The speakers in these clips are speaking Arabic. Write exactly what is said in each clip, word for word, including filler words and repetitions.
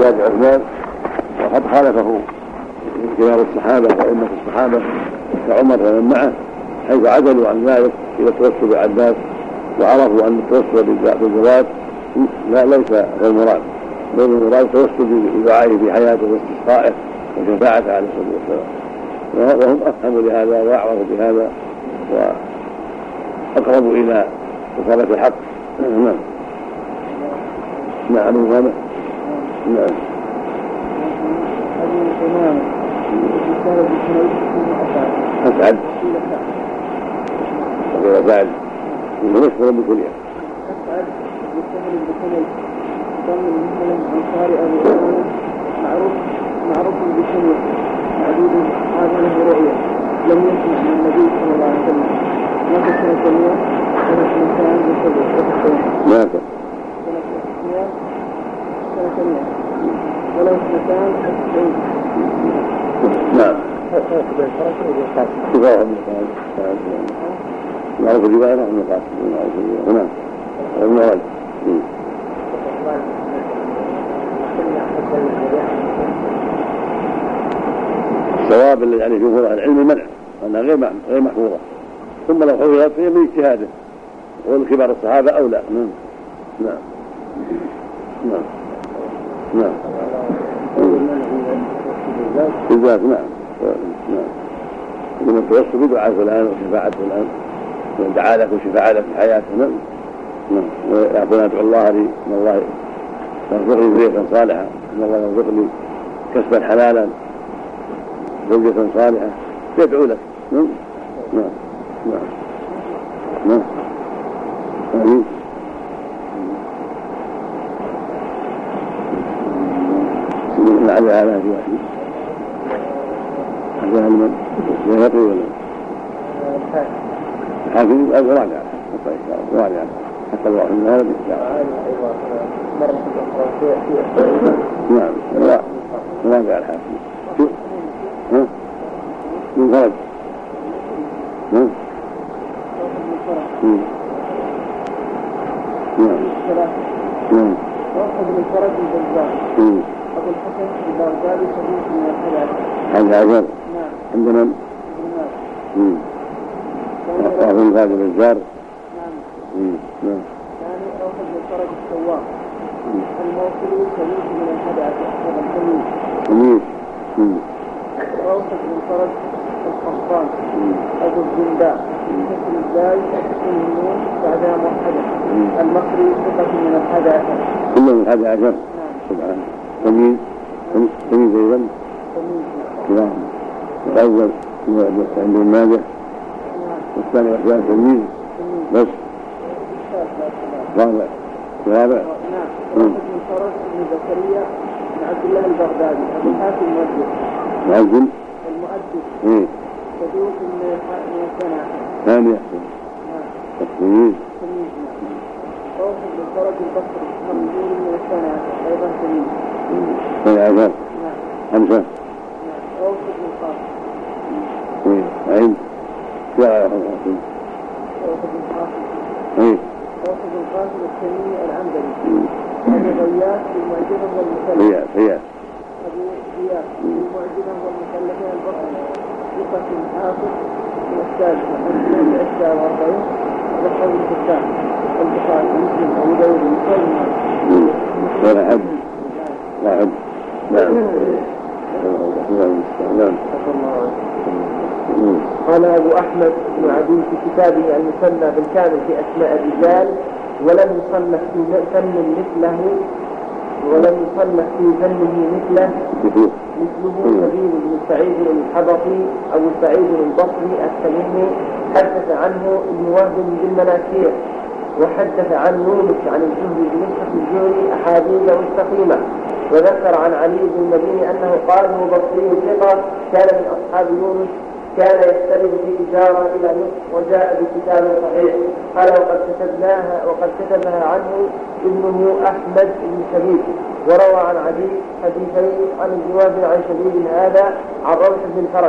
زاد عثمان، وقد خالفه كبار الصحابة وأئمة الصحابة كعمر ومن معه، حيث عدلوا عن ذلك إلى التوسل بعباس، وعرفوا أن التوسل بالزواج لا ليس هو المراد، بل المراد التوسل بدعائه في حياته واستسقائه وشفاعته عليه الصلاة والسلام، وهم أفهموا لهذا وأعرفوا بهذا وأقربوا إلى إصابة الحق. نعم نعم هذا نعم أسعد وغير بعد إنه مشهور بكل يوم أسعد بالسهل بكل ضمن مثلا عن قارئ أبو معروف معروف بكل معدود هذا له رؤية لم يسمع من النبي صلى الله عليه وسلم ما كان سنة سنة سنتان بسبب ما كان سنة سنة ولو سنتان أسعين نعم كفاية معروف الرواية نحن نقاط هنا المراد الصواب الذي عليه جمهور العلم المنع أنها غير غير محفوظة، ثم لو حفظت فهي من اجتهاده والكبار الصحابة أولى. نعم نعم نعم نعم بالذات نعم نعم لمن توسل بدعاء فلان وشفاعة فلان ودعا لك وشفاعة لك في حياته. نعم نعم ويقول ندعو الله لي ان الله يرزق لي ذرية صالحة، ان الله يرزق لي كسبا حلالا زوجة صالحة يدعو لك. نعم نعم نعم نعم من على هذا في واحد هذا من يغطي ولا الحاكم أو راجع راجع حتى الواحد من هذا نعم راجع الحاكم ها من فرج ها نعم نعم واحد من فرج البزار أبو الحسن البغدادي صديق من الحلال هذا عذر نعم عندنا امم واحد من هذا البزار نعم نعم ثاني واحد من فرج السواق الموصلي صديق من الحلال أحسن الحميد حميد واحد من فرج القحطان أبو الزنداء كسر الزاي النون بعدها موحدة المصري ثقة من الحادي عشر كله من الحادي عشر سبحانه. تمييز تمييز أيضا نعم الأول عند الماجة والثاني والثالث تمييز بس رابع رابع نعم واحد من فرج ابن زكريا بن عبد الله البغدادي أبو الحاتم المؤدب معجل المؤدب ايه صدوق من السنة ثاني أحسن التمييز تمييز نعم واحد من فرج البصري منظور من السنة أيضا تمييز ثاني عشر نعم خمسة نعم واحد من قاسم ايه عين لا واحد من قاسم ايه واحد من قاسم التميمي العنبري أبو غياث بالمعجمة والمثلث غياث غياث أبو غياث بالمعجمة والمثلثة البصري ثقة حافظ من السادسة من العشرة وأربعين وقول الكتاب البخاري مسلم أبو داود مسلم ولا حد لا حد نعم نعم قال أبو أحمد بن عدي في كتابه المسمى بالكامل في أسماء الرجال ولم يصنف في فن مثله ولم يصنف في فنه مثله مثله نبيل بن سعيد الحبطي أو سعيد البصري التميمي حدث عنه ابن وهب بالمناكير وحدث عن يونس عن الزهري بنسخة الزهري أحاديث مستقيمة وذكر عن علي بن المديني أنه قال هو بصري ثقة كان من أصحاب يونس كان يستند في إجارة إلى مصر وجاء بكتاب صحيح قال وقد كتبناها وقد كتبها عنه ابنه أحمد بن شبيب وروى عن علي حديثين عن الجواب عن شبيب هذا عن روح بن فرج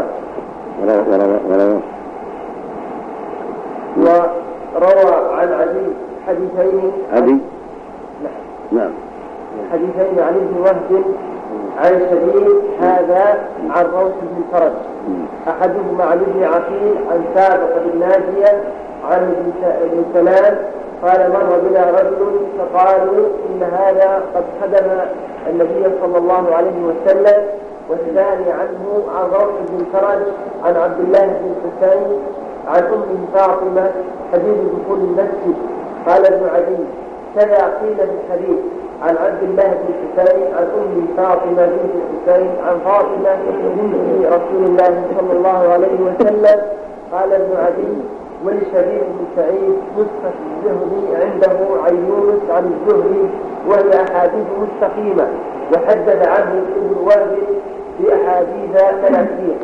وروى عن علي حديثين علي نعم حديثين عن ابن وهب عن شديد هذا عن روح بن فرج. أحدهما عن ابن عقيل عن سابق بن ناجية عن ابن سلام قال مر بنا رجل فقالوا إن هذا قد خدم النبي صلى الله عليه وسلم. والثاني عنه عن روح بن فرج عن عبد الله بن حسين عن أمه فاطمة حديث دخول المسجد. قال ابن عدي كذا قيل في الحديث عن عبد الله بن حسين عن أمه فاطمة بنت الحسين عن فاطمة بنت رسول الله صلى الله عليه وسلم. قال ابن عدي ولشبيب بن سعيد نسخة الزهري عنده عن يونس عن الزهري وهي أحاديث مستقيمة وحدث عنه ابن وهب بأحاديث ثلاثين.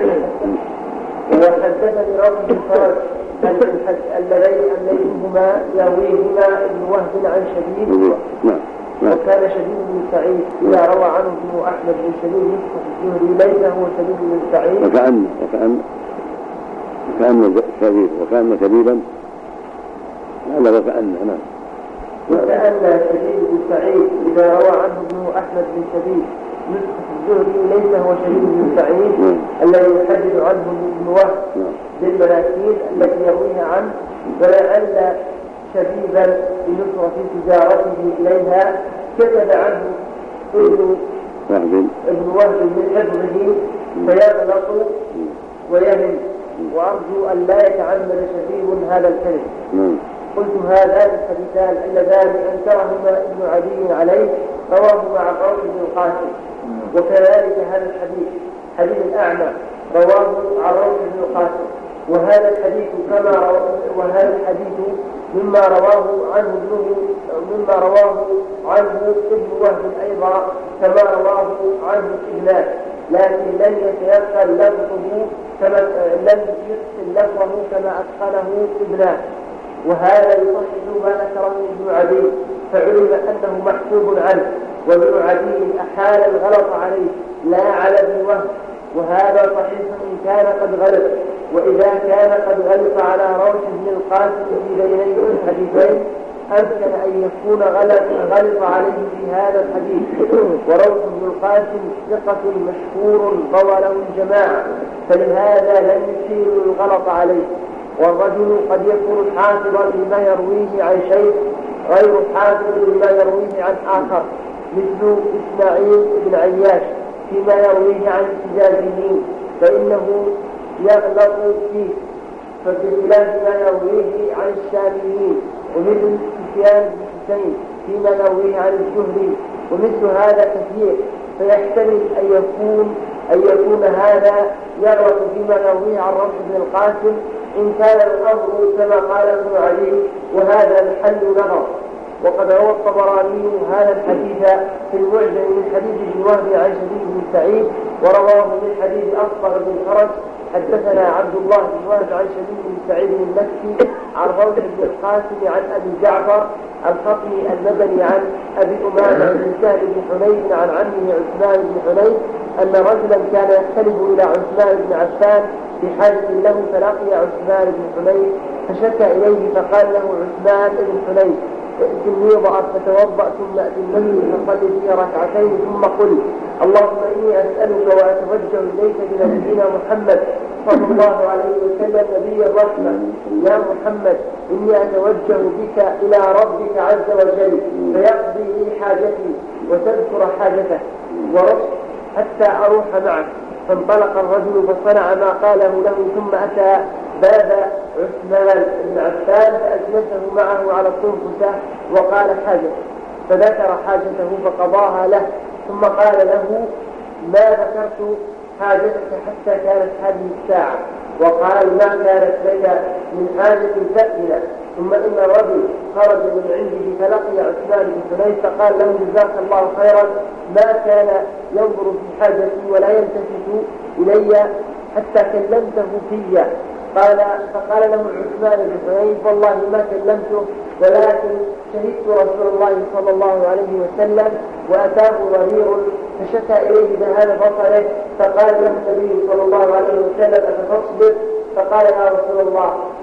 وحدثني روح بن فرج اللذين الليهما يرويهما ابن وهب عن شبيب. وكان شبيب بن سعيد إذا روى عنه ابن أحمد بن شبيب نسخة الزهري ليس هو شبيب بن سعيد وكأن وكأن وكأن شبيب وكأن شبيبا هذا وكأن نعم وكأن شبيب بن سعيد إذا روى عنه ابن أحمد بن شبيب نسخة الزهري ليس هو شبيب بن سعيد الذي يحدث عنه ابن وهب بالمناكير التي يرويها عنه. ولعل شبيبا بنصرة تجارته إليها كتب عنه ابن ابن وهب من حفظه فيغلط ويهم. وأرجو أن لا يتعمد شبيب هذا الكلم. قلت هذان الحديثان اللذان أنكرهما ابن عدي عليه رواه مع قول ابن القاسم. وكذلك هذا الحديث حديث الأعمى رواه عن روح ابن القاسم. وهذا الحديث كما وهذا الحديث مما رواه عنه ابنه مما رواه عنه ابن وهب أيضا كما رواه عنه ابناه لكن لم يتيقن لفظه كما لم يحسن لفظه كما أتقنه ابناه. وهذا يصحح ما ذكره ابن عدي فعلم أنه محسوب عنه وابن عدي أحال الغلط عليه لا على ابن وهب. وهذا صحيح إن كان قد غلط. وإذا كان قد غلط على روح بن القاسم في بيني الحديثين أمكن أن يكون غلط, غلط عليه في هذا الحديث. وروح بن القاسم ثقة مشهور روى له الجماعة فلهذا لم يشير الغلط عليه. والرجل قد يكون حافظا لما يرويه عن شيء غير حافظ لما يرويه عن آخر مثل إسماعيل بن عياش فيما يرويه عن الحجازيين فإنه يغلط فيه فبخلاف ما يرويه عن الشاميين. ومثل سفيان بن حسين فيما يرويه عن الزهري ومثل هذا كثير فيحتمل أن يكون أن يكون هذا يغلط فيما يرويه عن روح بن القاسم إن كان الأمر كما قال ابن علي وهذا محل نظر. وقد روى الطبراني هذا الحديث في المعجم من حديث ابن وهب عن شبيب بن سعيد ورواه من حديث أصفر بن فرج. حدثنا عبد الله بن وهب عن شبيب بن سعيد المكي عن روح بن القاسم عن أبي جعفر الخطمي المدني عن أبي أمامة بن سهل بن حنيف عن عمه عثمان بن حنيف أن رجلا كان يختلف إلى عثمان بن عفان بحاجة له فلقي عثمان بن حنيف فشكى إليه فقال له عثمان بن حنيف ائتني وضعت فتوضأ ثم أتي المسجد فصلي فيه ركعتين ثم قل اللهم إني أسألك وأتوجه إليك بنبينا محمد صلى الله عليه وسلم نبي الرحمة يا محمد إني أتوجه بك إلى ربك عز وجل فيقضي لي حاجتي وتذكر حاجته ورفض حتى أروح معك. فانطلق الرجل فصنع ما قاله له ثم أتى باب عثمان بن عفان فأجلسه معه على الطنفسة وقال حاجته فذكر حاجته فقضاها له ثم قال له ما ذكرت حاجتك حتى كانت هذه الساعة وقال ما كانت لك من حاجة فأذن. ثم إن الرجل خرج من عنده فلقي عثمان بن حنيف فقال له جزاك الله خيرا ما كان ينظر في حاجتي ولا يلتفت إلي حتى كلمته في. قال فقال له عثمان بن حنيف والله ما كلمته ولكن شهدت رسول الله صلى الله عليه وسلم وأتاه ضرير فشكى إليه ذهاب بصره فقال له النبي صلى الله عليه وسلم أفتصبر؟ فقال يا رسول الله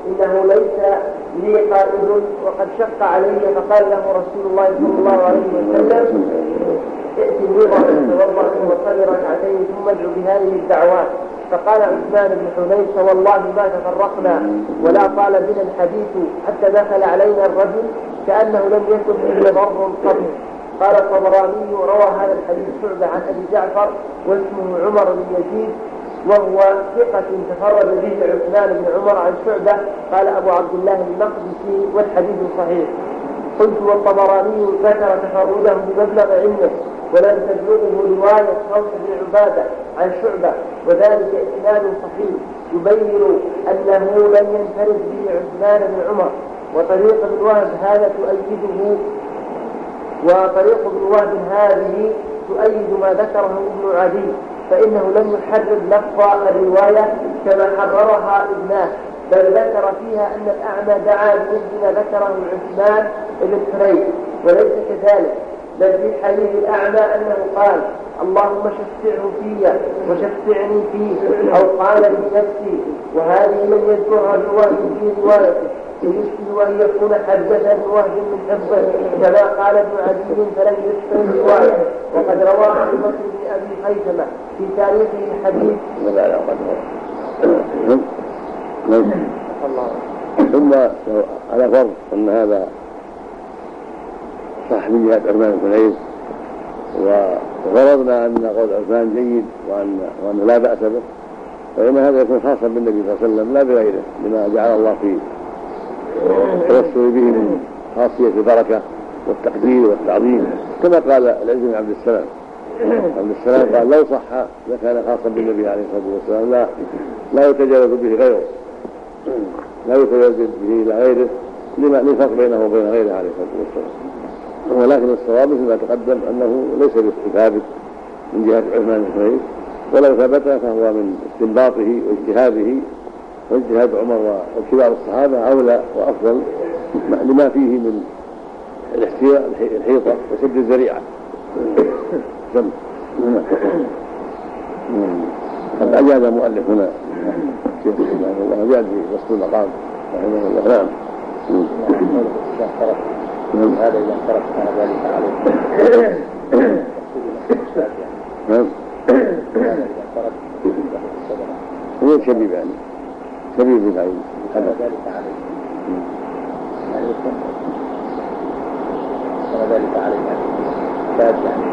إنه ليس لي قائد وقد شق علي، فقال له رسول الله صلى الله عليه وسلم ائت الوضع توضأ وصل ركعتين ثم ادعو بهذه الدعوات. فقال عثمان بن حنيف والله ما تفرقنا ولا طال بنا الحديث حتى دخل علينا الرجل كأنه لم يكن إلا ضر قط. قال الطبراني روى هذا الحديث شعبة عن أبي جعفر واسمه عمر بن يزيد وهو ثقة تفرد به عثمان بن عمر عن شعبة. قال أبو عبد الله المقدسي والحديث صحيح. قلت والطبراني ذكر تفرده بمبلغ علمه ولم تبلغه رواية خوف بن عبادة عن شعبة، وذلك إسناد صحيح يبين أنه لم ينفرد به عثمان بن عمر. وطريق ابن وهب هذا تؤيده وطريق ابن وهب هذه تؤيد ما ذكره ابن عدي، فإنه لم يحرر لفظ الرواية كما حررها ابناه، بل ذكر فيها أن الأعمى دعا بمثل ذكره عثمان بن حنيف، وليس كذلك، بل في حديث الأعمى أنه قال اللهم شفعه في وشفعني فيه، أو قال لنفسي، وهذه من يذكرها بوهب في روايته ويشبه أن يكون حدثا بوهب من حفظه كما قال ابن عدي فلم يشبه الرواية. وقد روى أبو بكر بن أبي خيثمة في تاريخه الحديث ثم على فرض أن هذا صح من جهة عثمان بن حنيف وغرضنا أن قول عثمان جيد وأن, وأن لا بأس به، فإن هذا يكون خاصا بالنبي صلى الله عليه وسلم لا بغيره، لما جعل الله فيه التوسل به من خاصية البركة والتقدير والتعظيم، كما قال العز بن عبد السلام عبد السلام قال لو صح لكان خاصا بالنبي عليه الصلاة والسلام لا لا يتجاوز به غيره لا يتجاوز به إلى غيره لما للفرق بينه وبين غيره عليه الصلاة والسلام. ولكن الصواب فيما تقدم أنه ليس بثابت من جهة عثمان بن حنيف، ولو ثبت فهو من استنباطه واجتهاده، واجتهاد عمر وكبار الصحابة أولى وأفضل لما فيه من الحيطة وسد الذريعة. قد أجاد المؤلف هنا شيخ رحمه الله أجاد في وسط المقام رحمه الله. نعم. هذا إذا انصرف كان ذلك عليه. نعم. هو شبيب يعني شبيب بالعين كان ذلك عليه. كان ذلك عليه كاد يعني.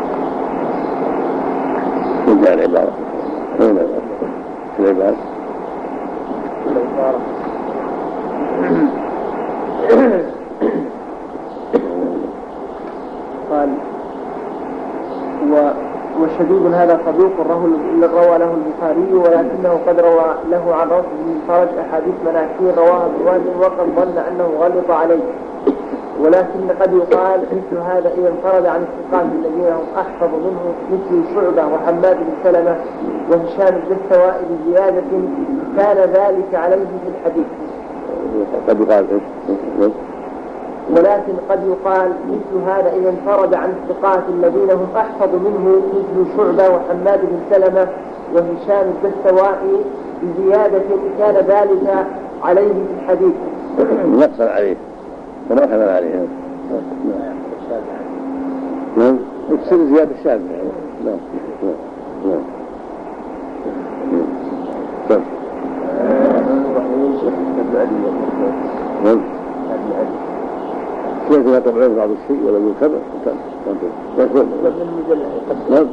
من جاء العبارة وين العبارة قال وشديد هذا صدوق روى له البخاري، ولكنه قد روى له عن روح بن فرج أحاديث مناكير رواها بواد وقد ظن أنه غلط عليه. ولكن قد يقال مثل هذا إذا انفرد عن الثقات الذين هم أحفظ منه مثل شعبة وحماد بن سلمة وهشام الدستوائي بزيادة كان ذلك عليه في الحديث. قد يقال ولكن قد يقال مثل هذا إذا انفرد عن الثقات الذين هم أحفظ منه مثل شعبة وحماد بن سلمة وهشام الدستوائي بزيادة كان ذلك عليه في الحديث. نقصا عليه وما كان عليه. نعم يكسر زيادة الشاذ. نعم نعم نعم نعم كيف لا تبعين بعض الشيء ولا يكبر يكبر نعم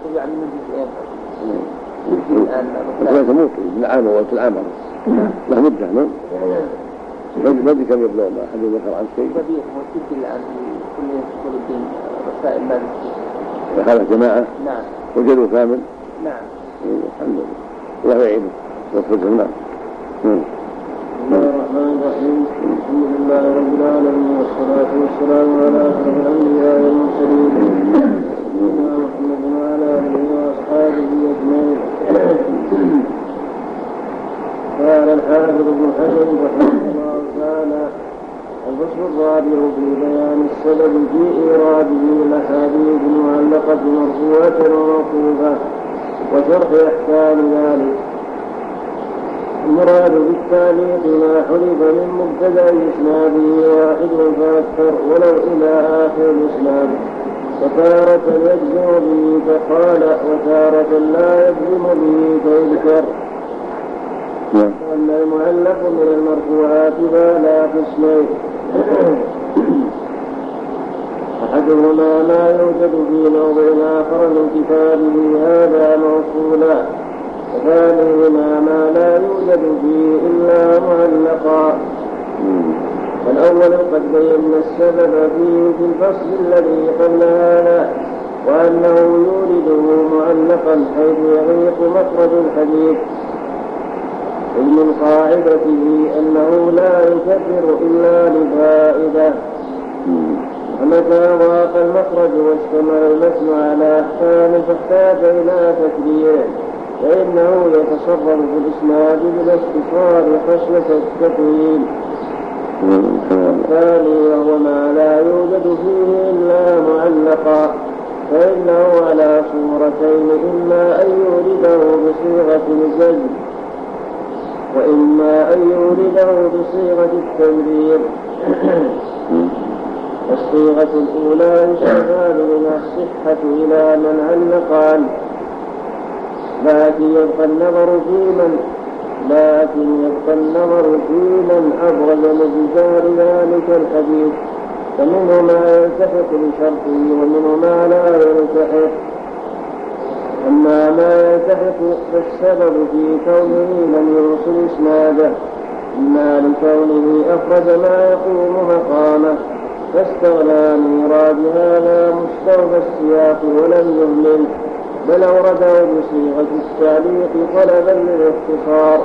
الآن تموت من عام وقت العام له مدة. نعم ما أدري كم يبلغ ما أحد ذكر عن شيء كبير وسجل الآن في كل كل الدين رسائل مالك هذا جماعة. نعم وجدوا كامل. نعم الحمد لله الله يعينه ويغفر لنا. بسم الله الرحمن الرحيم. الحمد لله رب العالمين والصلاة والسلام على أشرف الأنبياء والمرسلين سيدنا محمد وعلى آله وأصحابه أجمعين. قال الحافظ ابن حجر رحمه الله تعالى: الفصل الرابع في بيان السبب في إيراده الأحاديث المعلقة مرفوعة وموقوفة وشرح أحكام ذلك. المراد بالتعليق ما حذف من مبتدأ إسناده واحد فأكثر ولو إلى آخر الإسناد، وتارة يجزم به فقال وتارة لا يجزم به فيذكر. أن المعلق من المرفوعات فلا قسمين: أحدهما ما يوجد في موضع آخر من كتابه هذا موصولا، وثانيهما ما لا يوجد فيه إلا معلقا. الأول قد بينا السبب فيه في الفصل الذي قبل هذا، وأنه يورده معلقا حيث يغيق مخرج الحديث، إذ من قاعدته أنه لا يكرر إلا لفائدة. ومتى ضاق المخرج واشتمل المتن على أحكام فاحتاج إلى تكريره فإنه يتصرف في الإسناد بالاختصار خشية التطويل. الثاني وهو ما لا يوجد فيه إلا معلقا، فإنه على صورتين: إما أن يورده بصيغة الجزم، وإما أن يورده بصيغة التمرير. الصيغة الأولى يستفاد منها الصحة إلى من علقان، لكن يبقى النظر في من لكن يبقى النظر في من أبرز مقدار ذلك الحديث، فمنه ما يلتحق بشرطه ومنه ما لا يلتحق. أما ما يلتحق فالسبب في كونه لم يوصل إسناده، إما لكونه أخرج ما يقوم مقامه فاستغنى من إيراد هذا مستوفى السياق ولم يهمل، بل أورده بصيغة التعليق طلبا للاختصار.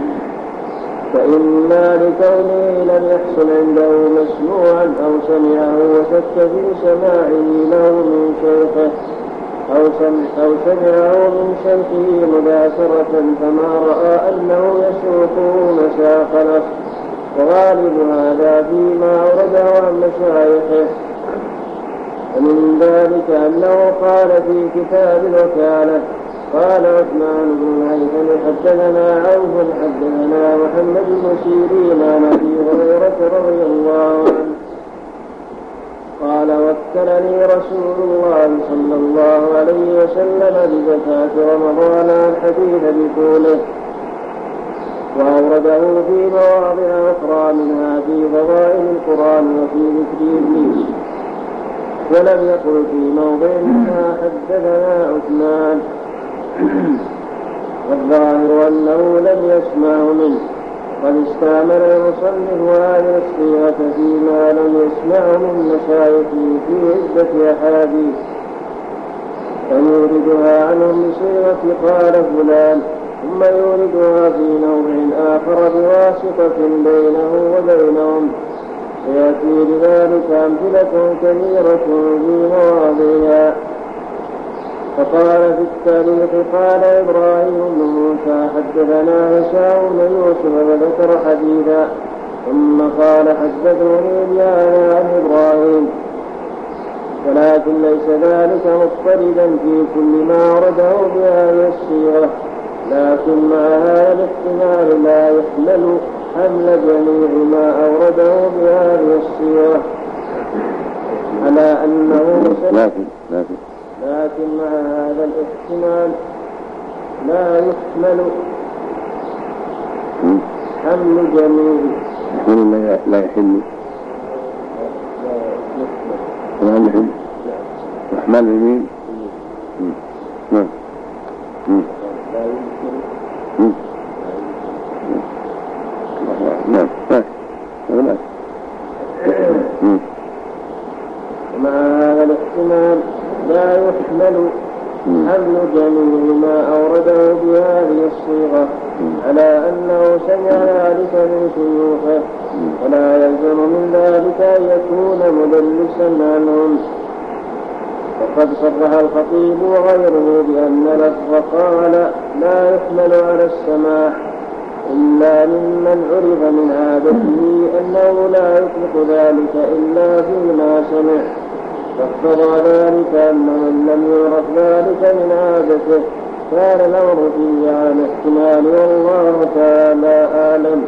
فإما لكونه لم يحصل عنده مسموعا أو سمعه وشك في سماعه له من شيخه أو, سمع أو سمعه من شيخه مباشرة فما رأى أنه يسوقه مساق نص، وغالب هذا فيما أورده عن مشايخه. ومن ذلك أنه قال في كتاب الوكالة: قال عثمان بن الهيثم حدثنا عوف حدثنا محمد بن سيرين عن أبي هريرة رضي الله عنه قال: وكلني رسول الله صلى الله عليه وسلم بزكاة رمضان الحديث بطوله، وأورده في مواضع أخرى منها في فضائل القرآن وفي ذكر إبليس، ولم يقل في موضع منها حدثنا عثمان. والظاهر أنه لم يسمع منه، قد استعمل المصنف هذه الصيغة فيما لم يسمع من مشايخه في عدة أحاديث، فيوردها عنهم بصيغة قال فلان، ثم يوردها في نوع آخر بواسطة بينه وبينهم، سيأتي لذلك أمثلة كثيرة في مواضعها. فقال في التاريخ: قال إبراهيم بن موسى حدثنا هشام بن يوسف فذكر حديثا، ثم قال حدثني بهذا عن إبراهيم، ولكن ليس ذلك مضطردا في كل ما ورده بهذه الصيغة، لكن مع هذا الاحتمال لا يحمل حمل جميع ما أورده بهذه الصيغة على أنه لكن لكن لكن مع هذا الاحتمال لا يحمل حمل جميع يحمل لا يحل لا يحل يحمل اليمين نعم لا يمكن نعم نعم ومع هذا الاحتمال لا يحمل حمل جميع ما أورده بهذه الصيغة على أنه سمع ذلك من شيوخه، ولا يلزم من ذلك أن يكون مدلسا عنهم. وقد صرح الخطيب وغيره بأن لفظ قال لا يحمل على السماع إلا ممن عرف من عادته أنه لا يطلق ذلك إلا فيما سمع، فاقتضى ذلك أن من لم يعرف ذلك من عادته كان الأمر فيه على الاحتمال والله تعالى أعلم.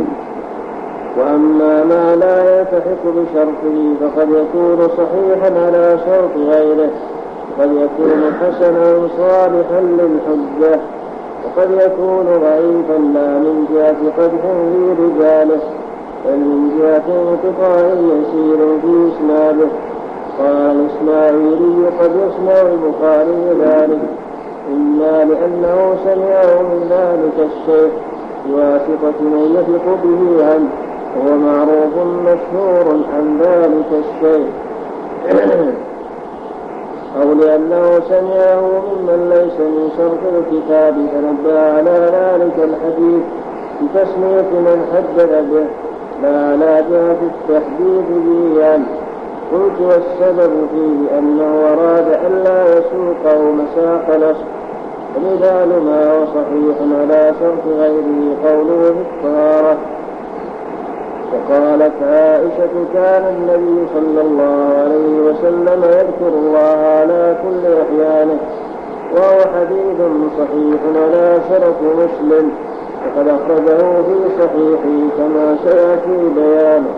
وأما ما لا يلتحق بشرطه فقد يكون صحيحا على شرط غيره، وقد يكون حسنا صالحا للحجة، وقد يكون ضعيفا لا من جهة قدح في رجاله بل من جهة انقطاع يسير في إسناده. قال الإسماعيلي قد يسمع البخاري ذلك إما لأنه سمعه من ذلك الشيخ بواسطة من يثق به عنه وهو معروف مشهور عن ذلك الشيء، أو لأنه سمعه ممن ليس من شرط الكتاب فنبه على ذلك الحديث بتسمية من حدث به لا على جهة التحديث به عنه. قلت والسبب فيه أنه أراد ألا يسوقه مساق الأصل، ومثال ما هو صحيح على شرط غيره قوله في الطهارة. وقالت عائشة كان النبي صلى الله عليه وسلم يذكر الله على كل أحيانه، وهو حديث صحيح على شرط مسلم وقد أخرجه في صحيحه كما سيأتي بيانه.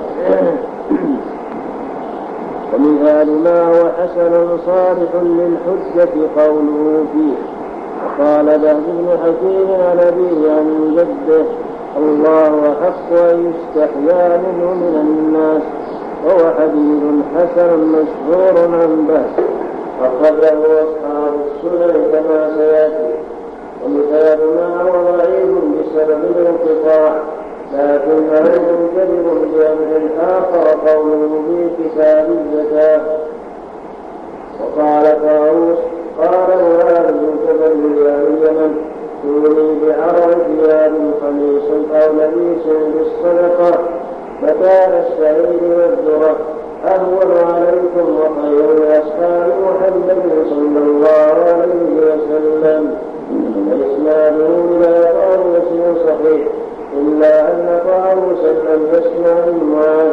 ومثال ما هو حسن صالح للحجة قوله فيه وقال بهز بن حكيم عن أبيه عن جده الله أحق أن يستحيا منه من الناس، وهو حديث حسن مشهور عن بهز أخرجه أصحاب السنن كما سيأتي. ومثال ما هو ضعيف بسبب الانقطاع لكنه منجبر بأمر آخر قوله في كتاب الزكاة. وقال طاووس قال معاذ بن جبل يا اليمن كوني بعرض ثياب قميص أو لبيس بالصدقة مكان الشعير والذرة أهون عليكم وخير لأصحاب محمد صلى الله عليه وسلم. وإسناده إلى طاووس صحيح إلا أن طاووسا لم يسمع من معاذ.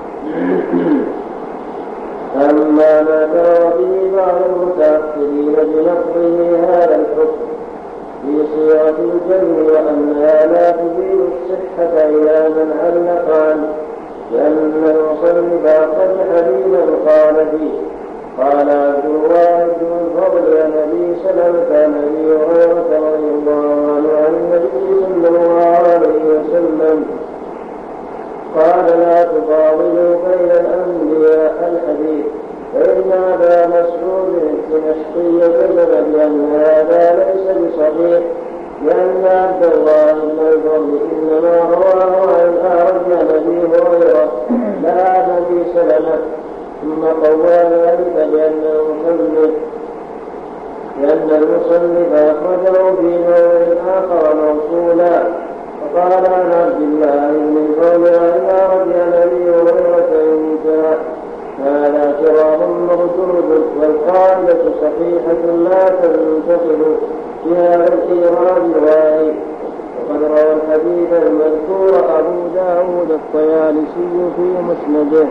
أما ما ترى به بعض المتأخرين بنقضه هذا الحكم في صيغة الجن وأنها لا تزيل الصحة إلى من علق عنه، لأن المصنف أخرج حديثا قال فيه قال عبد الله بن الفضل عن أبي سلمة عن أبي هريرة رضي الله عنه عن النبي صلى الله عليه وسلم قال لا تفاضلوا بين الأنبياء الحديث، فإن أبا مسعود الدمشقي كذب بأن هذا ليس بصحيح، لأن عبد الله بن الفضل إنما رواه عن الأعرج عن أبي هريرة لا عن أبي سلمة. ثم قوى ذلك بأن المصنف لأن المصنف أخرجه في نوع آخر موصولا، فقال عن عبد الله بن الفضل عن الأعرج عن أبي هريرة انتهى. هذا كرام مردود، والقاعدة صحيحة لا تنتقل بها الإيراد الواحد. وقد روى الحديث المذكور أبو داود الطيالسي في مسنده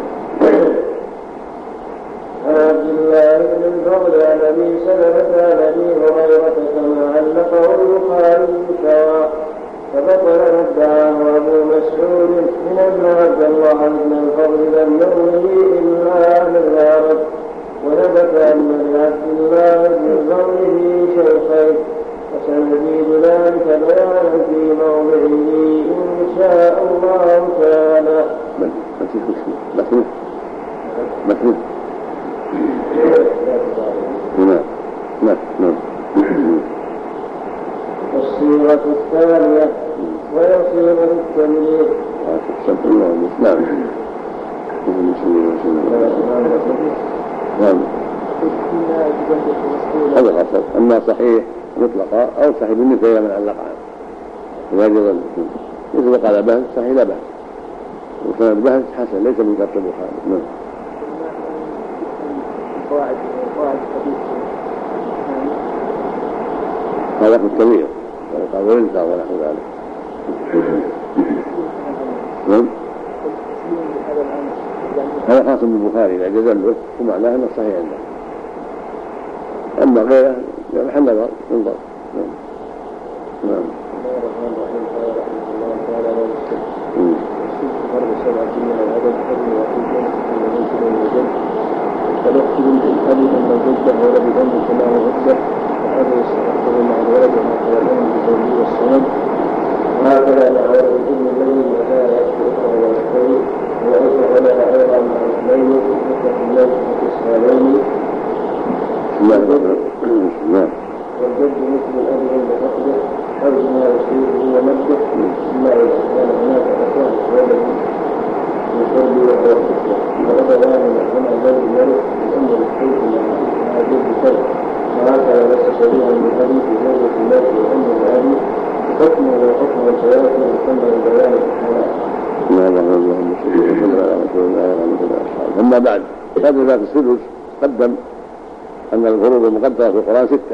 عن عبد الله بن الفضل عن أبي سلمة عن أبي هريرة كما علقه البخاري سواء، فبطل ما ادعاه أبو مسعود من أن عبد الله بن الفضل لم يروه إلا عن الأعرج، ونبت أن لعبد الله بن الفضل شيخين، وسنزيد ذلك بيانا في موضعه إن شاء الله تعالى. مثل مثل نعم نعم نعم. الصيغة الثانية ويصير بالتمييز. نعم. نعم. هذا الأصل، أما صحيح مطلقا أو صحيح بالنسبة إلى من علق عنه ويجب مثل قال بهز صحيح لا بهز، وكان بهز حسن ليس من شرط البخاري. نعم. هذا في الكبير قال وينكر ونحو ذلك. نعم. هذا خاص بالبخاري إذا جزله ومعناه أنه صحيح عنده، أما غيره محل نظر. نعم. بسم الله الرحمن الرحيم. قال رحمه الله تعالى: لا يشترك الشرك فرد سبعة من العدد حرم وحيدا من منزل وجد فليحكم بالأب أن جده ولد ذنب كما وجده وهذا يستحقه مع الولد وهكذا ذنب بالذنب والصمد وهكذا مع ولد الأم الذي لا يشتركه ولا يشترك وأجر لها أيضا مع الاثنين مثل الناس في السالين. نعم. والجد مثل الأب عند فقده حرز ما يصيبه ومده إلا إذا كان هناك أساس ولد من قرب وهو الكفر وغضبان محكمة زوج الملك الأم والحيث مع جد فرد وهكذا ليس سبيلا من أبي في زوجة الملك والأم والأبي حكمه وحكم الحياة ويسمى البيان في الحياة. أما بعد قبل ذات السدس قدم أن الفروض المقدرة في القرآن ستة: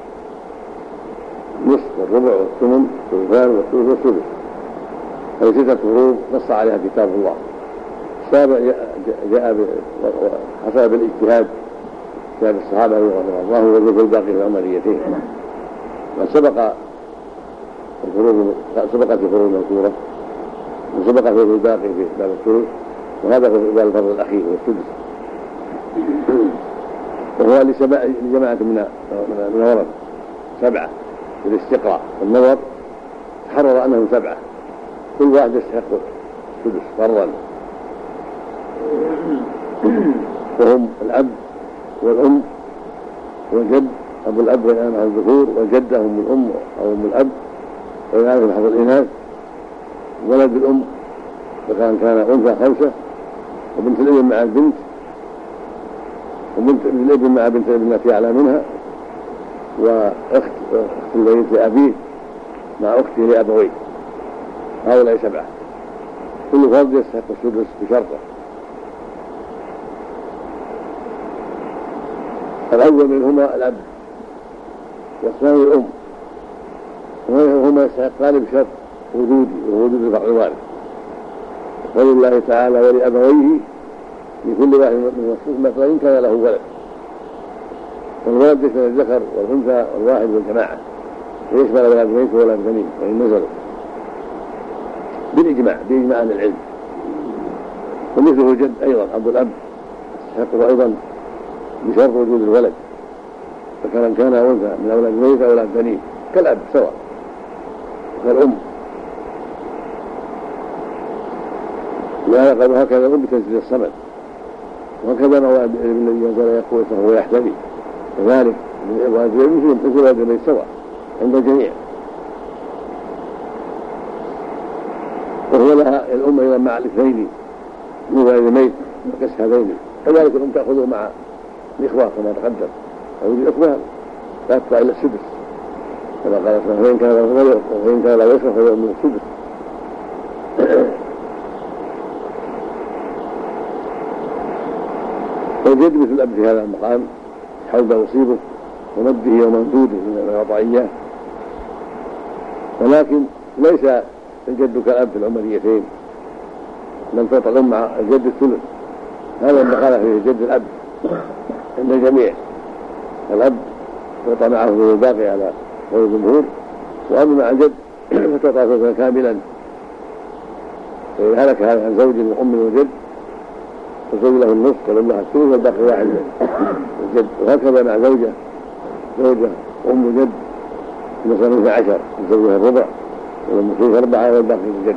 نصف والربع والثمن والثلثان والثلث والسدس. هذه ستة فروض نص عليها كتاب الله. السابع جاء حصل بالاجتهاد كتاب الصحابة رضي الله عنهم وذكر الباقي في العمليتين. وسبق الفروض سبقت الفروض المذكورة وسبق في الباقي في باب الثلث، وهذا في باب الفرض الأخير والسدس، وهو لجماعة من من الورث سبعة بالاستقراء والنظر حرر أنهم سبعة كل واحد يستحق السدس فرضا، وهم الأب والأم والجد. أبو الأب وإن مع الذكور، والجدة هم الأم أو أم الأب وإن حظ الإناث، ولد الأم فكان كان أنثى خمسة، وبنت الابن مع البنت، وبنت الابن مع بنت الابن التي أعلى منها، وأخت أخت البنت لأبيه مع أخته لأبويه. هؤلاء سبعة كل فرد يستحق السدس بشرطه. الأول منهما الأب والثاني الأم، وهما يستحقان بشرط وجودي ووجود الفقر الوارث. قول الله تعالى: ولأبويه لكل واحد من مثلا إن كان له ولد، والولد يشمل الذكر والأنثى والواحد والجماعة، ويشمل ولد ميت وولد بنين وإن نزلوا بالإجماع بإجماع أهل العلم. ومثله الجد أيضا أبو الأب يستحقه أيضا بشرط وجود الولد، فكان كان أنثى من أولاد ميت أو أولاد بنين كالأب سواء، وكالأم. لا يقال هكذا الأم بتنزيل الصمد، وهكذا ما هو الذي يزال يقول فهو يحتمي كذلك مثل ولد الميت سواء عند الجميع. وهو لها الأم أيضا مع الاثنين من ولد الميت وكس هذين، كذلك الأم تأخذه مع الإخوة كما تقدم، أو الإخوة لا تطلع إلى السدس كما قال فإن كان له ولد وإن كان لا يشرف فهو من السدس. والجد مثل الأب في هذا المقام حول يصيبه ومده وممدوده من الوضعية، ولكن ليس الجد كالأب في العمريتين، لم تعطى الأم مع الجد الثلث، هذا ما قال فيه الجد الأب عند الجميع. الأب تعطى معه الباقي على قول الجمهور، وأما مع الجد فتعطى ثلثا كاملا، فإذا هلك هذا عن زوج وأم وجد فزوج له النصف والأم لها الثلث والباقي واحد الجد. وهكذا مع زوجة زوجة وأم جد مثلا اثني عشر زوجها الربع والأم الثلث أربعة والباقي الجد.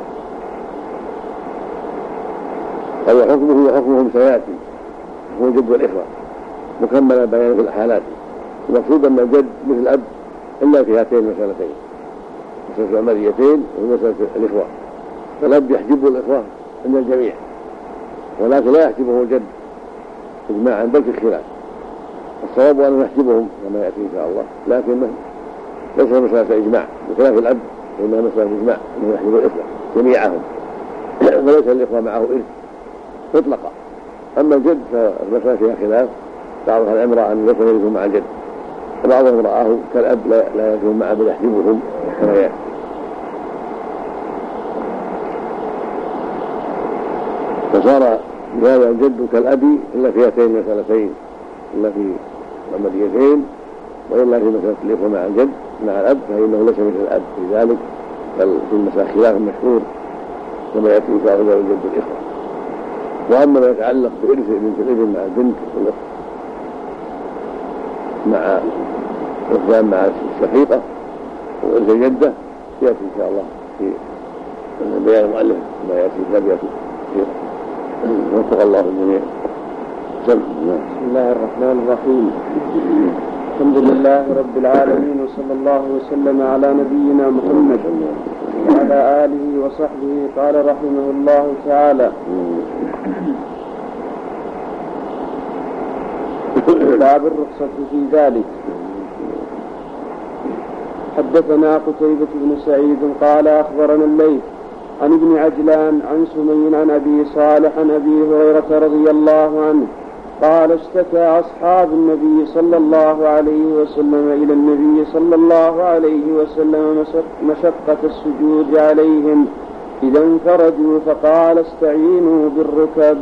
هذا حكمه وحكمهم سيأتي، هو الجد والإخوة مكمل بيان في الحالات. المقصود أن الجد مثل الأب إلا في هاتين المسألتين، مسألة العمريتين ومسألة الإخوة. فالأب يحجبه الإخوة عند الجميع، ولكن لا يحجبه الجد إجماعا بل في الخلاف. الصواب أن نحجبهم كما يأتي إن شاء الله، لكن ليس مسألة إجماع بخلاف الأب، إنها مسألة إجماع أنه يحجب الإخوة جميعهم وليس الإخوة معه إرث مطلقا. أما الجد فالمسألة فيها خلاف، بعضها الأمر أن يكون يرثهم مع الجد، وبعضهم رآه كالأب لا يرثهم معه بل يحجبهم كما يأتي. فصار بهذا الجد كالأب إلا في هاتين المسألتين، إلا في العمليتين، وإلا في مسألة الإخوة مع الجد مع الأب فإنه ليس مثل الأب في ذلك، بل في المسألة خلاف مشهور كما يأتي إن شاء الله جد الإخوة. وأما ما يتعلق بإرث بنت الابن مع البنت والأخت مع الإخوان مع الشقيقة وإرث الجدة يأتي إن شاء الله في بيان المؤلف ما يأتي لا يأتي وفق الله الجميع. بسم الله الرحمن الرحيم. الحمد لله رب العالمين، وصلى الله وسلم على نبينا محمد وعلى آله وصحبه. قال رحمه الله تعالى: باب الرخصة في ذلك. حدثنا قتيبة بن سعيد قال أخبرنا الليث عن ابن عجلان عن سمي عن أبي صالح عن أبي هريرة رضي الله عنه قال: اشتكى أصحاب النبي صلى الله عليه وسلم إلى النبي صلى الله عليه وسلم مشقة السجود عليهم إذا انفردوا، فقال: استعينوا بالركب.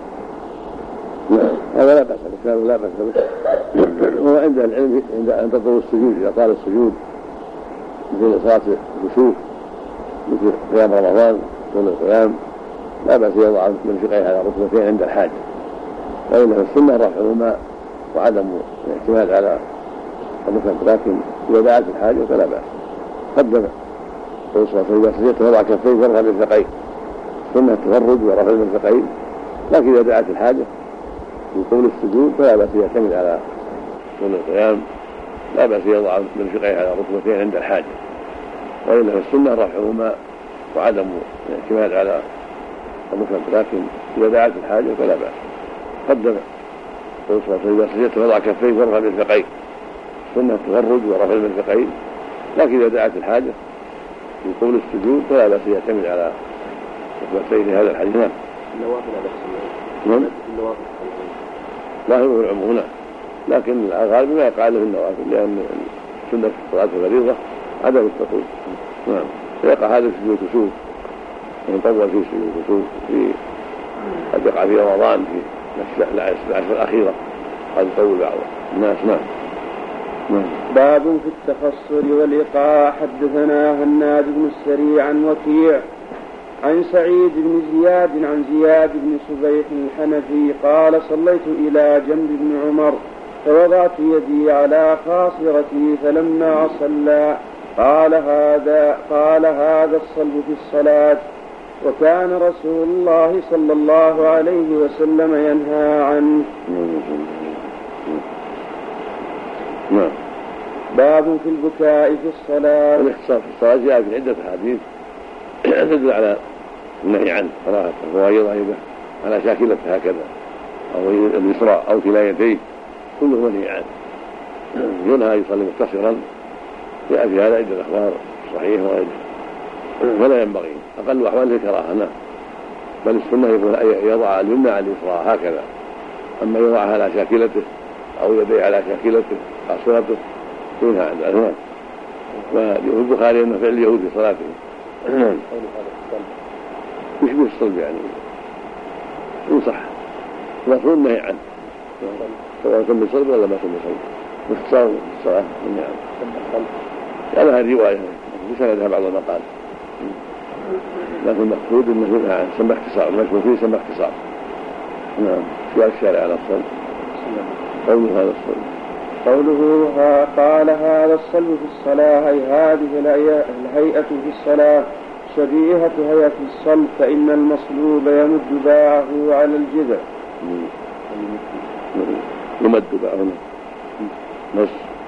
هذا لا بأس به، لا بأس به. هو عند العلم عند أن تطول السجود إذا طال السجود مثل صلاة الكسوف مثل قيام رمضان طول القيام لا بأس يضع منفقيه على ركبتين عند الحاجة، وإنما السنة رفعهما وعدم الاعتماد على الركب، لكن إذا دعت الحاجة فلا بأس. قدم الصلاة إذا سجدت وضع كفيه ورفع المرفقين، سنة التفرج ورفع المرفقين، لكن إذا دعت الحاجة في طول السجود فلا بأس يعتمد على طول القيام، لا بأس يضع منفقيه على ركبتين عند الحاجة، وإنما السنة رفعهما وعدم الاعتماد على الركب، لكن إذا دعت الحاجة فلا بأس. قدم الصلاة إذا سجدت وضع كفيه ورفع المرفقين، سنة التفرج ورفع المرفقين، لكن إذا دعت الحاجة في طول السجود فلا بأس يعتمد على ركبتين هذا الحديث. نعم. النوافل على نعم. النوافل لا هو العموم، لكن الغالب ما يقال له النوافل، لأن سنة صلاة الفريضة عدم التطويل. نعم. يقع هذا في سجود الكسوف، يطول في سجود الكسوف، في قد يقع في رمضان في العشر الأخيرة قد يطول بعض الناس. نعم. نعم. باب في التخصر والإيقاع. حدثنا هناد بن السري عن وكيع عن سعيد بن زياد عن زياد بن سبيح الحنفي قال: صليت إلى جنب ابن عمر فوضعت يدي على خاصرتي فلما صلى قال: هذا قال هذا الصلب في الصلاة، وكان رسول الله صلى الله عليه وسلم ينهى عنه. نعم. باب في البكاء في الصلاة. الاختصار في الصلاة جاء في عدة حديث تدل على النهي عنه، قراءة الروايض أيضا على شاكلته هكذا أو اليسرى أو كلايتيه كله منهي عنه. ينهى يصلي مقتصرا، جاء في هذا عدة أخبار صحيح وغيره، ولا ينبغي أقل أحواله الكراهة. نعم. بل السنة يقول يضع اليمنى على اليسرى هكذا، أما يضعها على شاكلته أو يديه على شاكلته قاصرته ينهى عن ذلك. وفي البخاري أنه فعل اليهود في صلاته يشبه الصلب، يعني ينصح المفروض النهي عنه سواء كان بصلب ولا ما كان بصلب، باختصار الصلاة النهي عنه. هذا الرواية بسندها بعض المقال، لكن المقصود انه ينهى عنه سمى اختصار، المشهور فيه سمى اختصار. نعم. سؤال الشارع على الصلب قوله هذا الصلب، قوله قال هذا الصلب في الصلاة، أي هذه الهيئة في الصلاة شبيهة هيئة الصلب، فإن المصلوب يمد باعه على الجذع. يمد باعه نص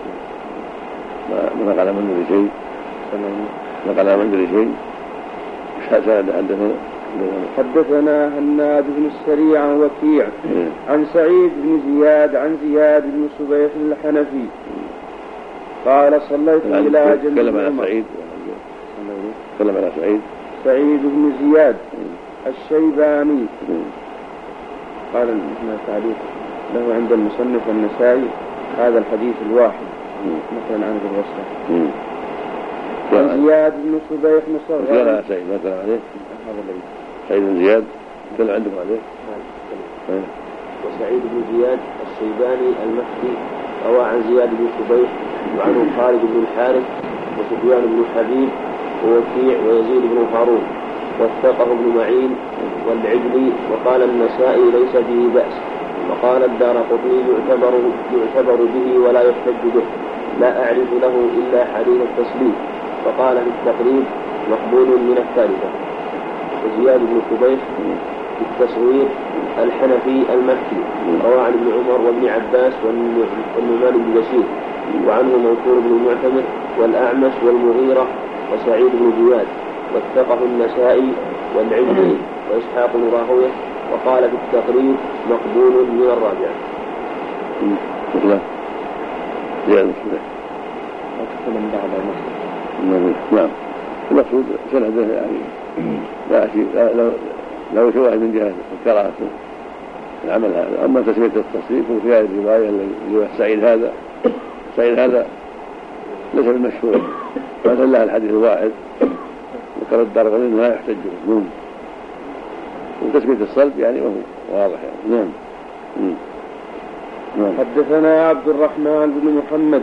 ما نقل من ذي شيء نقل من ذي شيء سند حدثنا حدثنا هناد بن السري عن وكيع عن سعيد بن زياد عن زياد بن سبيح الحنفي قال: صليت إلى جنب تكلم على سعيد تكلم على سعيد سعيد بن زياد الشيباني. قال هنا تعليق له عند المصنف النسائي هذا الحديث الواحد مثلا عن الوصلة. عن زياد بن سبيح مصغر. قال على سعيد ما كلام عليه هذا الذي سعيد بن زياد كلام عندكم عليه. وسعيد بن زياد الشيباني المكي روى عن زياد بن سبيح وعنه خالد بن الحارث وسفيان بن حبيب ووكيع ويزيد بن هارون، واتقه ابن معين والعجلي، وقال النسائي ليس به بأس، وقال الدارقطني يعتبر, يعتبر به ولا يحتج به، لا أعرف له إلا حديث التسليم، وقال في التقريب مقبول من الثالثة. وزياد بن كبيش في التصوير الحنفي المكي روى عن ابن عمر وابن عباس والنعمان بن بشير، وعنه منصور بن المعتمر والأعمش والمغيرة وسعيد بن زياد، واتقه النسائي والعجلي وإسحاق بن راهويه، وقال في التقريب مقبول من الرابعة. نعم. المقصود سنده يعني لا شيء لو لو شواهد من جهة الكراهة العمل هذا. أما تسمية التصريف وفي هذه الرواية اللي سعيد هذا سعيد هذا ليس بالمشهور، مثل لها الحديث الواحد ذكر الدارقطني أنه لا يحتج به. وتسمية الصلب يعني وهو واضح يعني. نعم. نعم. حدثنا عبد الرحمن بن محمد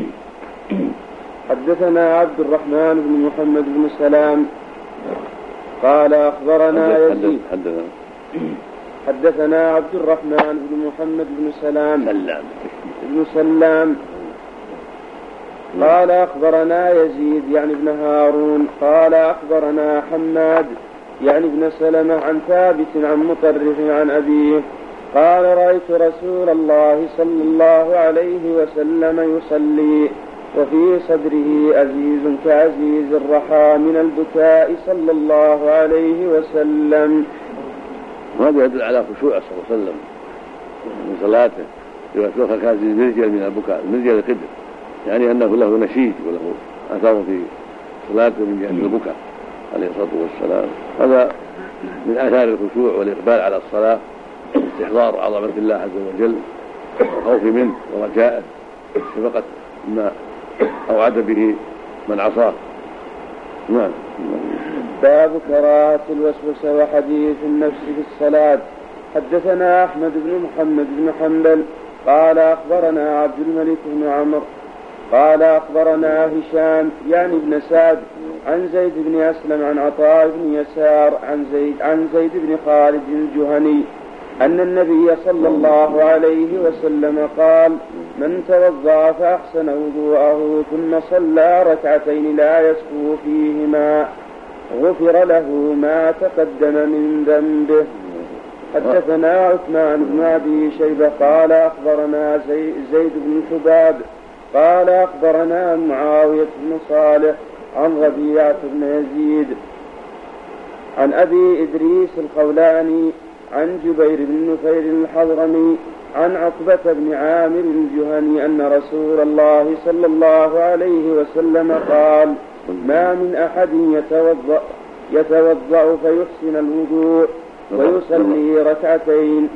حدثنا عبد الرحمن بن محمد بن سلام قال أخبرنا يزيد حدثنا حدثنا عبد الرحمن بن محمد بن سلام سلام بن سلام قال أخبرنا يزيد يعني ابن هارون قال أخبرنا حماد يعني ابن سلمة عن ثابت عن مطرف عن أبيه قال رأيت رسول الله صلى الله عليه وسلم يصلي وفي صدره أزيز كأزيز الرحى من البكاء صلى الله عليه وسلم. وهذا يدل على خشوع صلى الله عليه وسلم من صلاته، يوخى كأزيز مرجل من البكاء، المرجل القدر يعني أنه له نشيد وله أثر في صلاته من جهة البكاء عليه الصلاة والسلام. هذا من آثار الخشوع والإقبال على الصلاة، استحضار عظمة الله عز وجل والخوف منه ورجاءه شفقة ما أوعد به من عصاه. نعم. باب كراهة الوسوسة وحديث النفس في الصلاة. حدثنا أحمد بن محمد بن حنبل قال أخبرنا عبد الملك بن عمرو قال أخبرنا هشام يعني ابن سعد عن زيد بن أسلم عن عطاء بن يسار عن زيد عن زيد بن خالد الجهني أن النبي صلى الله عليه وسلم قال: من توضأ فأحسن وضوءه ثم صلى ركعتين لا يسهو فيهما غفر له ما تقدم من ذنبه. حدثنا عثمان بن أبي شيبة قال أخبرنا زيد بن شباب قال أخبرنا معاوية بن صالح عن ربيعة بن يزيد عن أبي إدريس الخولاني عن جبير بن نفير الحضرمي عن عقبة بن عامر الجهني أن رسول الله صلى الله عليه وسلم قال: ما من أحد يتوضأ, يتوضأ فيحسن الوضوء ويصلي ركعتين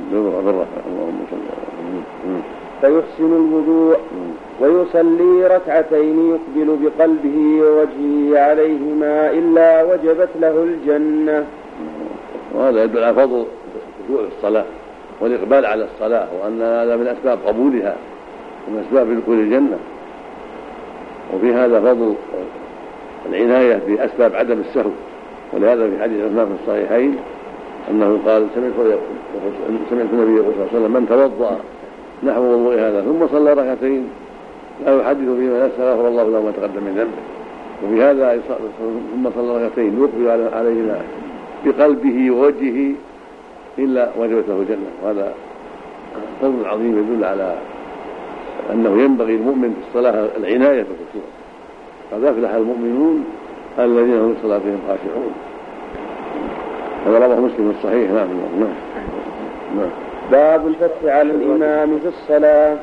فيحسن الوضوء ويصلي ركعتين يقبل بقلبه ووجهه عليهما إلا وجبت له الجنة. وهذا يدل على فضل خشوع الصلاة والإقبال على الصلاة، وأن هذا من أسباب قبولها ومن أسباب دخول الجنة. وفي هذا فضل العناية بأسباب عدم السهو، ولهذا في حديث عثمان في الصحيحين أنه قال: سمعت النبي صلى الله عليه وسلم: من توضأ نحو وضوء هذا ثم صلى ركعتين لا يحدث فيما نفسه غفر الله له ما تقدم من ذنبه. وفي هذا ثم صلى ركعتين يقبل عليهما بقلبه ووجهه إلا وجبت له الجنة. وهذا فضل عظيم يدل على أنه ينبغي المؤمن في الصلاة العناية بالخشوع. قد أفلح المؤمنون الذين هم في صلاتهم خاشعون. هذا رواه مسلم في الصحيح. نعم. نعم. نعم. باب الفتح على الإمام في الصلاة.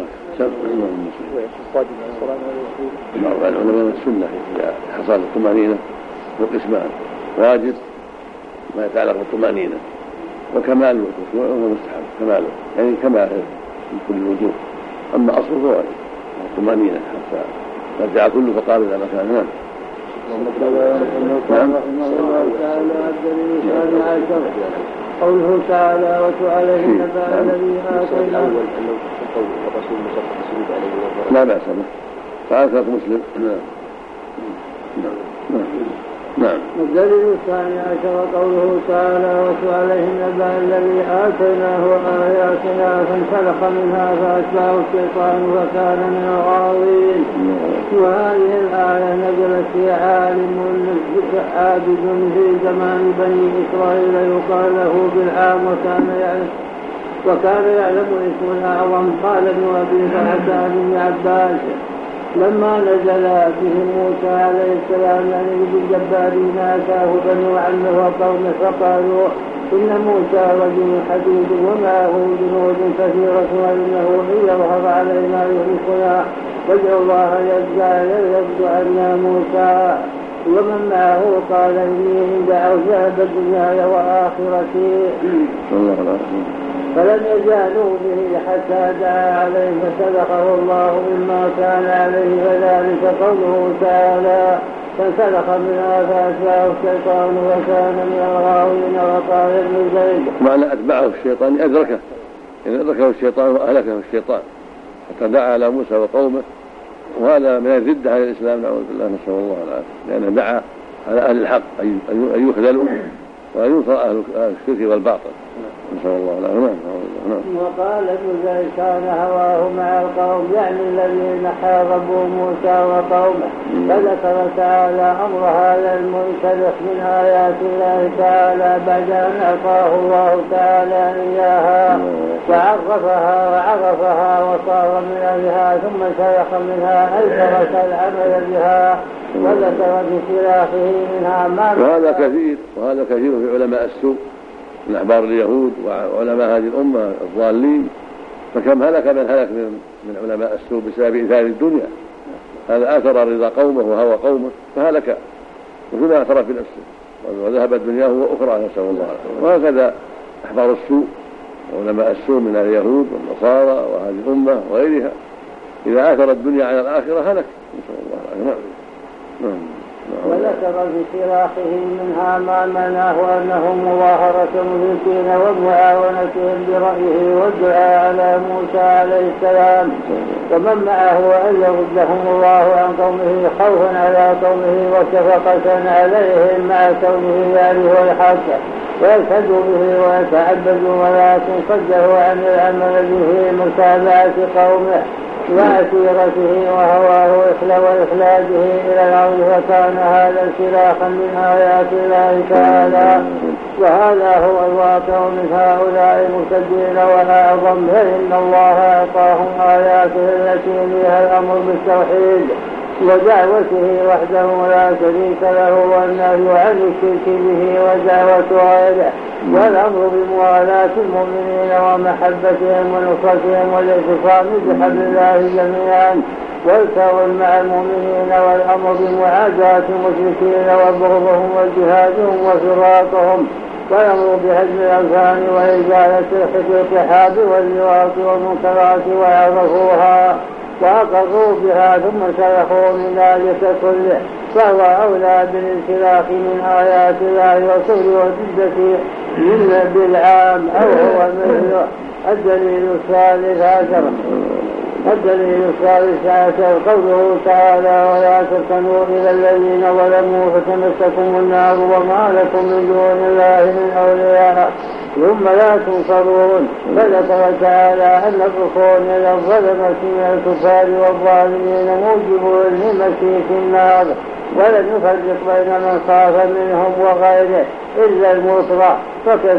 العلماء السنة إذا حصل الطمأنينة والقسمان: واجب ما يتعلق بالطمأنينة، وكمال الخشوع وهو مستحب كماله يعني كمال من كل الوجوه. أما أصله هو الطمأنينة حتى يرجع كله فقال إلى مكانه. قوله تعالى: وتعالى النبأ الذي آتيناه. لا بأس به. فأثبت مسلم نعم. الدليل الثاني عشر قوله تعالى واتل عليهم نبأ الذي آتيناه آياتنا فانسلخ منها فأتبعه الشيطان وكان من الغاوين. وهذه الآية نزلت في عالم عابد في زمان بني إسرائيل يقال له بالعام وكان يعلم وكان يعلم اسم الأعظم. قال ابن أبي طلحة بن عباس لما نزل بهم موسى عليه السلام يعني بالجبارين أتاه بنو عمه وقومه فقالوا إن موسى رجل حديد ومعه جنود كثيرة وإنه إن يظهر علينا يهلكنا وادعوا الله يبدو عنا موسى ومن معه. قال إني إن دعوا ذهب دنياي وآخرتي فلم يزالوا به حتى دعا عليه فصدقه الله مما كان عليه. فذلك قوله تعالى فانسلخ منها فأتبعه الشيطان وكان من الغاوين. وقال ابن زيد معنى أتبعه الشيطان أدركه إن أدركه الشيطان وأهلكه الشيطان حتى دعا على موسى وقومه. وهذا من الردة على الإسلام نعوذ بالله نسأل الله العافية لأنه دعا على أهل الحق أن يخذلوا وأن ينصر أهل الشرك والباطل نسأل الله العافية. وقال ابن زيد كان هواه مع القوم يعني الذين حاربوا موسى وقومه. فذكر تعالى أمر هذا المنسلخ من آيات الله تعالى بعد أن أعطاه الله تعالى إياها وعرفها وعرفها وصار من أهلها ثم سلخ منها أي ترك العمل بها وذكر بخلافه منها ما. وهذا كثير وهذا كثير في علماء السوء من أحبار اليهود وعلماء هذه الأمة الضالين. فكم هلك من هلك من علماء السوء بسبب إثار الدنيا. هذا آثر رضا قومه وهوى قومه فهلك وثم اعترف بنفسه وذهبت دنياه وأخرى نسأل الله. وهكذا أحبار السوء وعلماء السوء من اليهود والنصارى وهذه الأمة وغيرها إذا آثر الدنيا على الآخرة هلك نسأل الله. نعم. نعم. وذكر بصراخه منها ما مناه أنه مظاهرة المشركين ومعاونتهم برأيه والدعاء على موسى عليه السلام ومن معه أن يردهم الله عن قومه خوفا على قومه وشفقة عليهم مع كونه يعرف الحق ويشهدوا به ويتعبدوا ولكن صدوا عن العمل به متابعة قومه وأسيرته وهواه وإخلاده إلى الأرض. فكان هذا انسلاخا من آيات الله تعالى. وهذا هو الواقع من هؤلاء المرتدين والأعظم. فإن الله أعطاهم آياته التي فيها الأمر بالتوحيد ودعوته وحده لا شريك له والنهي عن الشرك به ودعوة غيره والأمر بموالاة المؤمنين ومحبتهم ونصرتهم والاعتصام بحبل الله جميعا والتعاون مع المؤمنين والأمر بمعاداة المشركين وبغضهم وجهادهم وفراقهم والأمر بهدم الأوثان وإزالة الحجاب واللواط والمنكرات وعرفوها وأقروا بها ثم سلخوا من ذلك كله. فهو أولى بالانسلاخ من آيات الله وصول وجدة من بالعام أو هو مثله. الدليل الثالث عشر الدليل الثالث عشر قوله تعالى ولا تركنوا إلى الذين ظلموا فتمسكم النار وما لكم من دون الله من أولياء ثم لا تنصرون. فذكر تعالى أن الركون إلى الظلمة من الكفار والظالمين موجب للمسيح النار ولم يفرق بين من خاف منهم وغيره إلا المطرع. فكيف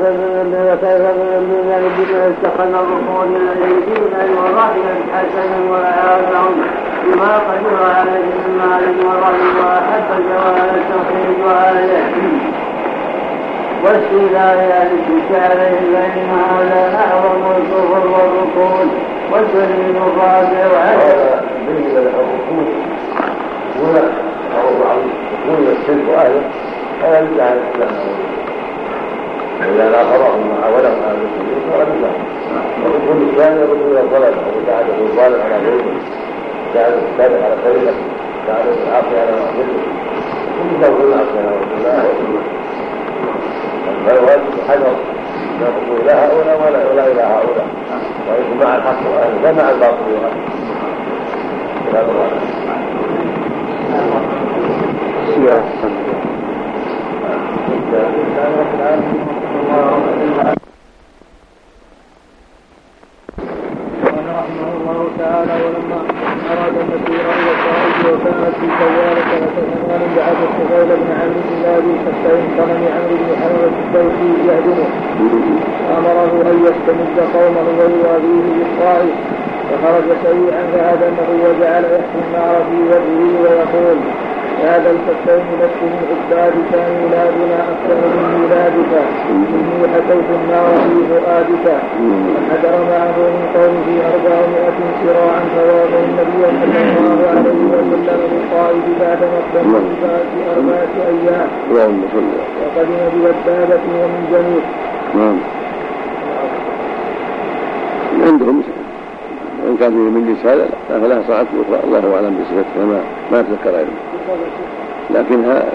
من الذين اتخذ الركون الذين دينا ورائلا حسنا وآبهم بما قدر عليه من مال ورأي وأحب جوال التوحيد وآله واستيلاء عليهم فإن هذا أعظم الكفر والركون. والدليل الرابع على بالنسبة للركون هنا معروف عن ركون الشرك وأهله فلا بدعة عن الإسلام وإذا لا قرأهم معاولة مع المسلمين فلا بدعة. والركون الثاني ركون الظلم وبدعة الظالم على غيره بدعة السابق على خيره بدعة العاصي على معصيته كل ذلك العاصي على رسول الله. فالواجب الحذر لا تقول إلى هؤلاء ولا ولا إلى هؤلاء ويكون مع الحق وأهله لا مع الباطل وأهله. يسيرة. قال رحمه الله تعالى: ولما أراد المسير إلى الطائف وكانت في شوال سنة ثمان بعث الطفيل بن عمرو بن أبي حسين قرن عمرو بن حمزة الدوسي يهدمه، فأمره أن يستمد قومه ويواليه بالطائف، فخرج سريعا فهدمه وجعل يحمي النار في وجهه ويقول: يا ذا الفتين لست من عبادك ميلادنا أكثر من ميلادك، إني أتيت النار في فؤادك. فحضر معه من قومه أربعمائة سراعا فواضع النبي صلى الله عليه وسلم بالطائف بعد مقدمه في أربعة أيام، وقدم بدبابة ومن جميل. عندهم وإن كان فيه من رسالة فلها صاعات أخرى الله أعلم بصفتها ما ما أتذكر أيضا، لكنها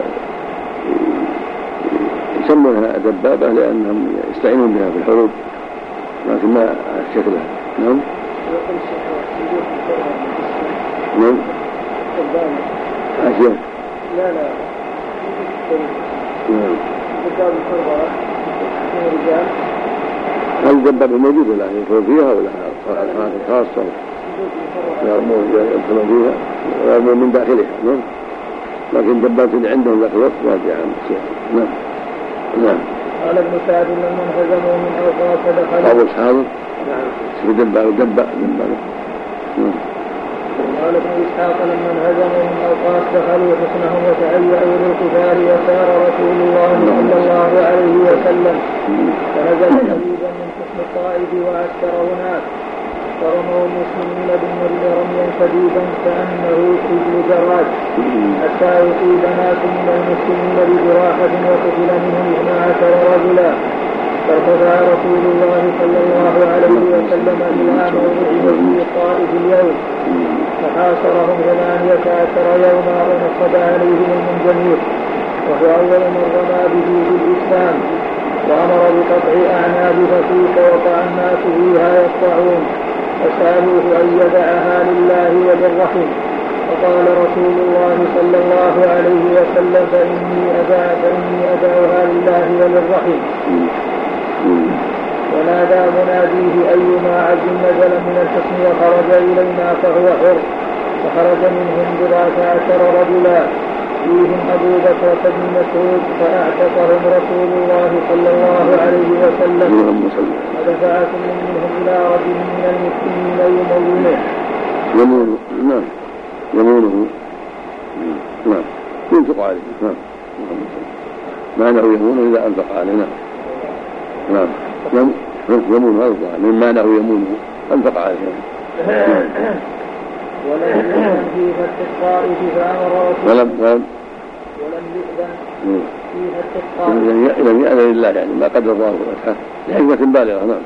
يسمونها دبابة لأنهم يستعينون بها في الحروب، لكن ما شكلها. نعم نعم عشان لا لا نعم دبابة الحربة رجال. هل الدبابة موجودة لا يدخل فيها ولا صناعات خاصة يرمون يدخلون فيها ويرمون من داخلها؟ نعم. لكن الدبابة اللي عندهم ذاك الوقت ما في عام الشيخ. نعم نعم. قال ابن سعد لما انهزموا من أوقات دخلوا. أبو إسحاق. نعم. في دبابة ودبابة. نعم. قال ابن إسحاق لما انهزموا من أوقات دخلوا حصنهم وتهيأوا للقتال وسار رسول الله صلى الله عليه وسلم، فنزل قريبا من حصن الطائف وعسكر هناك، فرموا المسلمين بالنبل رميا شديدا كأنه سجل جراد، حتى يصيب ناس من المسلمين بجراحة وقتل منهم اثنا عشر رجلا. فارتفع رسول الله صلى الله عليه وسلم إلى موضعه في الطائف اليوم، فحاصرهم ثمانية عشر يوما ونصب عليهم المنجنيق، وهو أول من رمى به في الإسلام، وأمر بقطع أعناب فسوق وقع الناس فيها يقطعون، فسألوه أن يدعها لله وللرحم، فقال رسول الله صلى الله عليه وسلم: فإني أدع فإني أدعها لله وللرحم. ونادى مناديه: أيما عبد نزل من الحصن وخرج إلينا فهو حر. فخرج منهم بضعة عشر رجلا فيهم أبو بكر بن مسعود، فأعتقهم رسول الله صلى الله عليه وسلم، ودفع كل منهم إلى رجل من المسلمين يمونه يمونه نعم يمونه نعم ينفق عليه. نعم معناه يمونه إذا أنفق عليه. نعم نعم يمون هذا من معناه يمونه أنفق عليه. ولم يؤذن في فتح الطائف فأمر رسول ولم ولم ولم يؤذن في فتح الطائف لم يأذن لله يعني ما قدر الله فتحه لحكمة بالغة. نعم.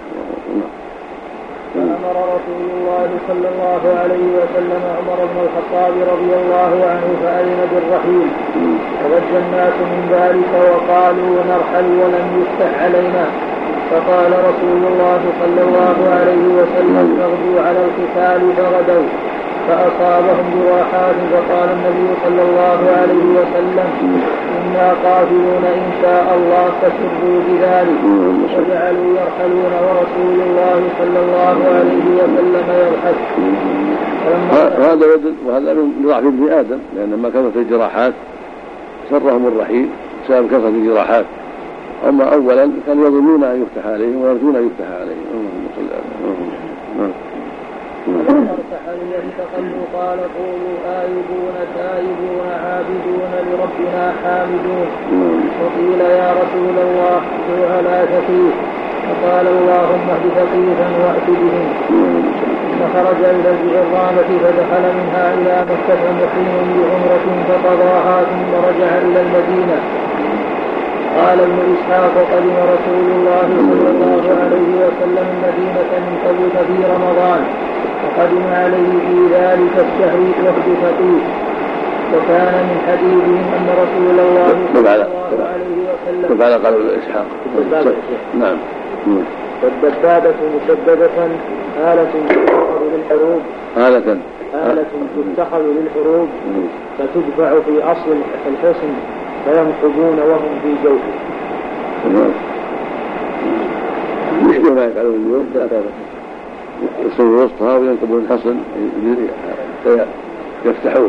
فأمر رسول الله صلى الله عليه وسلم عمر بن الخطاب رضي الله عنه فأذن بالرحيل، فضج الناس من ذلك وقالوا نرحل ولم يفتح علينا، فقال رسول الله صلى الله عليه وسلم: اغدوا على القتال، فغدوا فأصابهم جراحات، فقال النبي صلى الله عليه وسلم: إنا قافلون إن شاء الله، فسروا بذلك، وجعلوا يرحلون ورسول الله صلى الله عليه وسلم يضحك. هذا يدل وهذا من ضعف ابن آدم، لأن ما كثرت الجراحات سرهم الرحيل بسبب كثرة الجراحات. أما أولا كانوا يظنون أن يفتح عليهم ويرجون أن يفتح عليهم. اللهم صل على ارتحلوا يستقلوا قال: قولوا آيبون تائبون عابدون لربنا حامدون. وقيل: يا رسول الله ادعو على ثقيف، فقال: اللهم اهد ثقيفا وأت بهم. فخرج إلى الجعرانة فدخل منها إلى مكة مقيم بعمرة فقضاها ثم رجع إلى المدينة. قال ابن إسحاق: قدم رسول الله صلى الله عليه وسلم المدينة من تبوك في رمضان، وقدم عليه في ذلك الشهر وفد ثقيف، وكان من حديثهم أن رسول الله صلى الله عليه وسلم وقال قال ابن إسحاق نعم والدبابة مسددة آلة تستخدم للحروب آلة آلة تتخذ للحروب فتدفع في أصل الحصن فينقضون وهم في جوفه. مثل ما يفعلون اليوم يصلوا وسطها وينقضون الحصن يفتحون.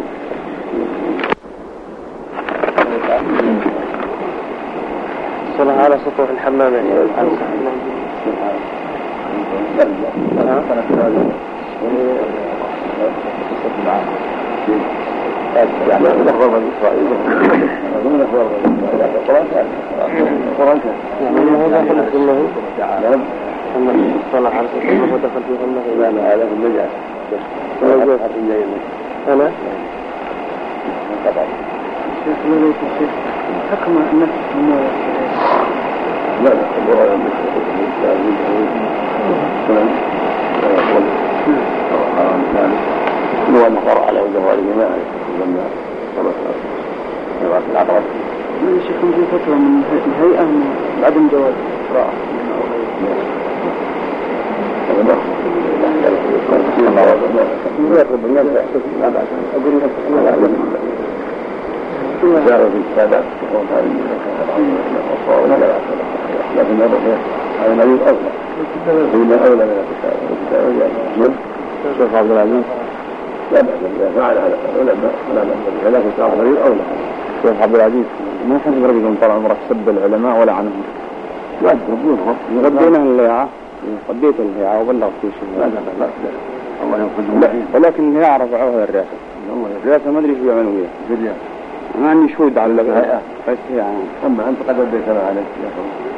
الصلاة على سطوح الحمام يعني يعني الأخبار من إسرائيل من الأخبار من إسرائيل القرآن كان القرآن كان يعني هذا دخل في الله نعم أن الصلاة على سطوح ودخل في الله لا لا هذا في المجال أنا طبعا شيخ لوليك الشيخ حكم نفس الموت لا لا القرآن حرام ثالث هو المقر على جوار جماعة لما صلت جوار العقرب. من الشيخ في فتوى من الهيئة من عدم جواز القراءة جاء في السادات لكن هذا النبي أفضل فإنه أولى من الكتاب. الشيخ عبد العزيز لا بأس به فعل هذا العلماء لا بأس به لكن الشيخ عبد العزيز أولى. الشيخ عبد العزيز ما كان رجل طال عمره سب العلماء ولا عنهم غدينا الهيعة قديت الهيعة وبلغت في شيء لا لا لا الله ينقذهم ولكن الهيعة رفعوها الرئاسة الرئاسة ما أدري شو يعملوا فيها ما عندي شهود على الهيئة بس يعني أما أنت قد أديت عليك